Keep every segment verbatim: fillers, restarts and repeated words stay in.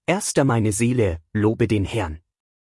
Erster meine Seele, lobe den Herrn.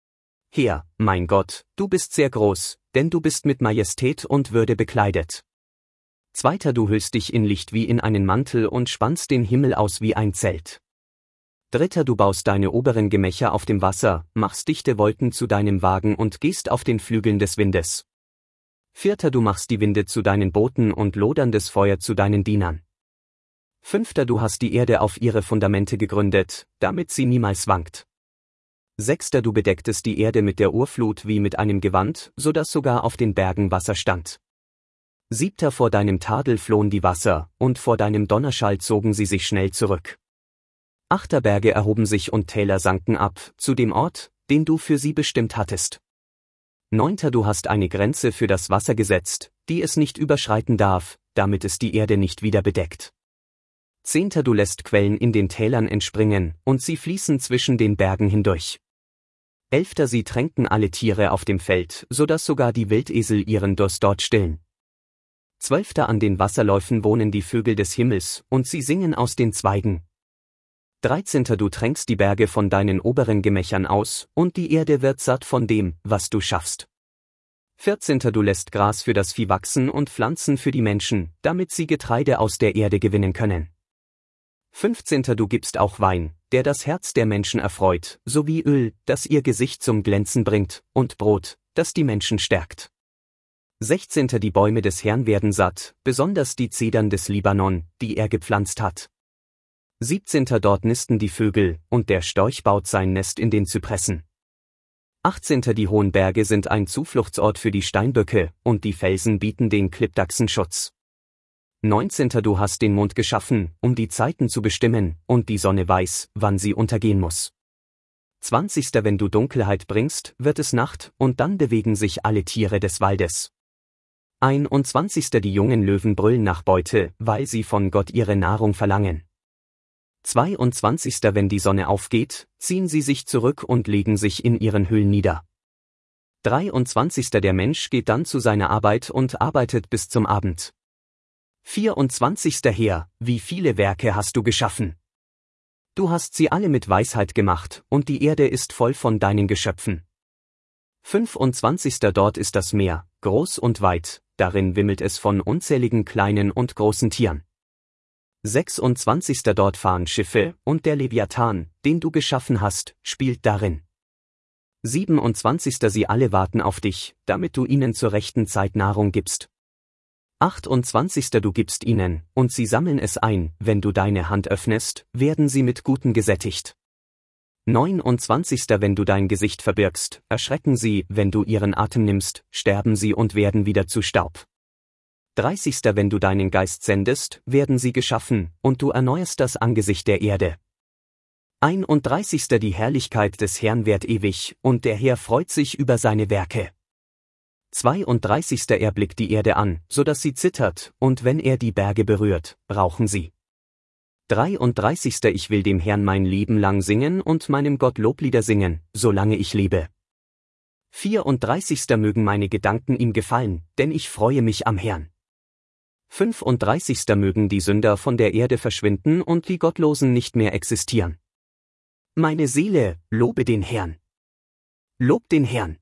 Herr, mein Gott, du bist sehr groß, denn du bist mit Majestät und Würde bekleidet. Zweiter, du hüllst dich in Licht wie in einen Mantel und spannst den Himmel aus wie ein Zelt. Dritter, du baust deine oberen Gemächer auf dem Wasser, machst dichte Wolken zu deinem Wagen und gehst auf den Flügeln des Windes. Vierter, du machst die Winde zu deinen Booten und loderndes Feuer zu deinen Dienern. Fünfter, du hast die Erde auf ihre Fundamente gegründet, damit sie niemals wankt. Sechster, du bedecktest die Erde mit der Urflut wie mit einem Gewand, so dass sogar auf den Bergen Wasser stand. Siebter, vor deinem Tadel flohen die Wasser, und vor deinem Donnerschall zogen sie sich schnell zurück. Achter, Berge erhoben sich und Täler sanken ab, zu dem Ort, den du für sie bestimmt hattest. Neunter, du hast eine Grenze für das Wasser gesetzt, die es nicht überschreiten darf, damit es die Erde nicht wieder bedeckt. Zehnter, du lässt Quellen in den Tälern entspringen, und sie fließen zwischen den Bergen hindurch. Elfter, sie tränken alle Tiere auf dem Feld, so dass sogar die Wildesel ihren Durst dort stillen. Zwölfter, an den Wasserläufen wohnen die Vögel des Himmels, und sie singen aus den Zweigen. Dreizehnter, du tränkst die Berge von deinen oberen Gemächern aus, und die Erde wird satt von dem, was du schaffst. Vierzehnter, du lässt Gras für das Vieh wachsen und Pflanzen für die Menschen, damit sie Getreide aus der Erde gewinnen können. Fünfzehnter, du gibst auch Wein, der das Herz der Menschen erfreut, sowie Öl, das ihr Gesicht zum Glänzen bringt, und Brot, das die Menschen stärkt. Sechzehnter, die Bäume des Herrn werden satt, besonders die Zedern des Libanon, die er gepflanzt hat. Siebzehnter, dort nisten die Vögel, und der Storch baut sein Nest in den Zypressen. Achtzehnter, die hohen Berge sind ein Zufluchtsort für die Steinböcke, und die Felsen bieten den Klippdachsen Schutz. Neunzehnter, du hast den Mond geschaffen, um die Zeiten zu bestimmen, und die Sonne weiß, wann sie untergehen muss. Zwanzigster, wenn du Dunkelheit bringst, wird es Nacht, und dann bewegen sich alle Tiere des Waldes. Einundzwanzigster, die jungen Löwen brüllen nach Beute, weil sie von Gott ihre Nahrung verlangen. Zweiundzwanzigster, wenn die Sonne aufgeht, ziehen sie sich zurück und legen sich in ihren Höhlen nieder. Dreiundzwanzigster, der Mensch geht dann zu seiner Arbeit und arbeitet bis zum Abend. Vierundzwanzigster, Herr, wie viele Werke hast du geschaffen? Du hast sie alle mit Weisheit gemacht, und die Erde ist voll von deinen Geschöpfen. Fünfundzwanzigster, dort ist das Meer, groß und weit, darin wimmelt es von unzähligen kleinen und großen Tieren. Sechsundzwanzigster, dort fahren Schiffe, und der Leviathan, den du geschaffen hast, spielt darin. Siebenundzwanzigster, sie alle warten auf dich, damit du ihnen zur rechten Zeit Nahrung gibst. Achtundzwanzigster, du gibst ihnen, und sie sammeln es ein, wenn du deine Hand öffnest, werden sie mit Guten gesättigt. Neunundzwanzigster, wenn du dein Gesicht verbirgst, erschrecken sie, wenn du ihren Atem nimmst, sterben sie und werden wieder zu Staub. Dreißigster, wenn du deinen Geist sendest, werden sie geschaffen, und du erneuerst das Angesicht der Erde. Einunddreißigster, die Herrlichkeit des Herrn währt ewig, und der Herr freut sich über seine Werke. Zweiunddreißigster, er blickt die Erde an, so dass sie zittert, und wenn er die Berge berührt, rauchen sie. Dreiunddreißigster, ich will dem Herrn mein Leben lang singen und meinem Gott Loblieder singen, solange ich lebe. Vierunddreißigster, mögen meine Gedanken ihm gefallen, denn ich freue mich am Herrn. Fünfunddreißigster, mögen die Sünder von der Erde verschwinden und die Gottlosen nicht mehr existieren. Meine Seele, lobe den Herrn. Lob den Herrn.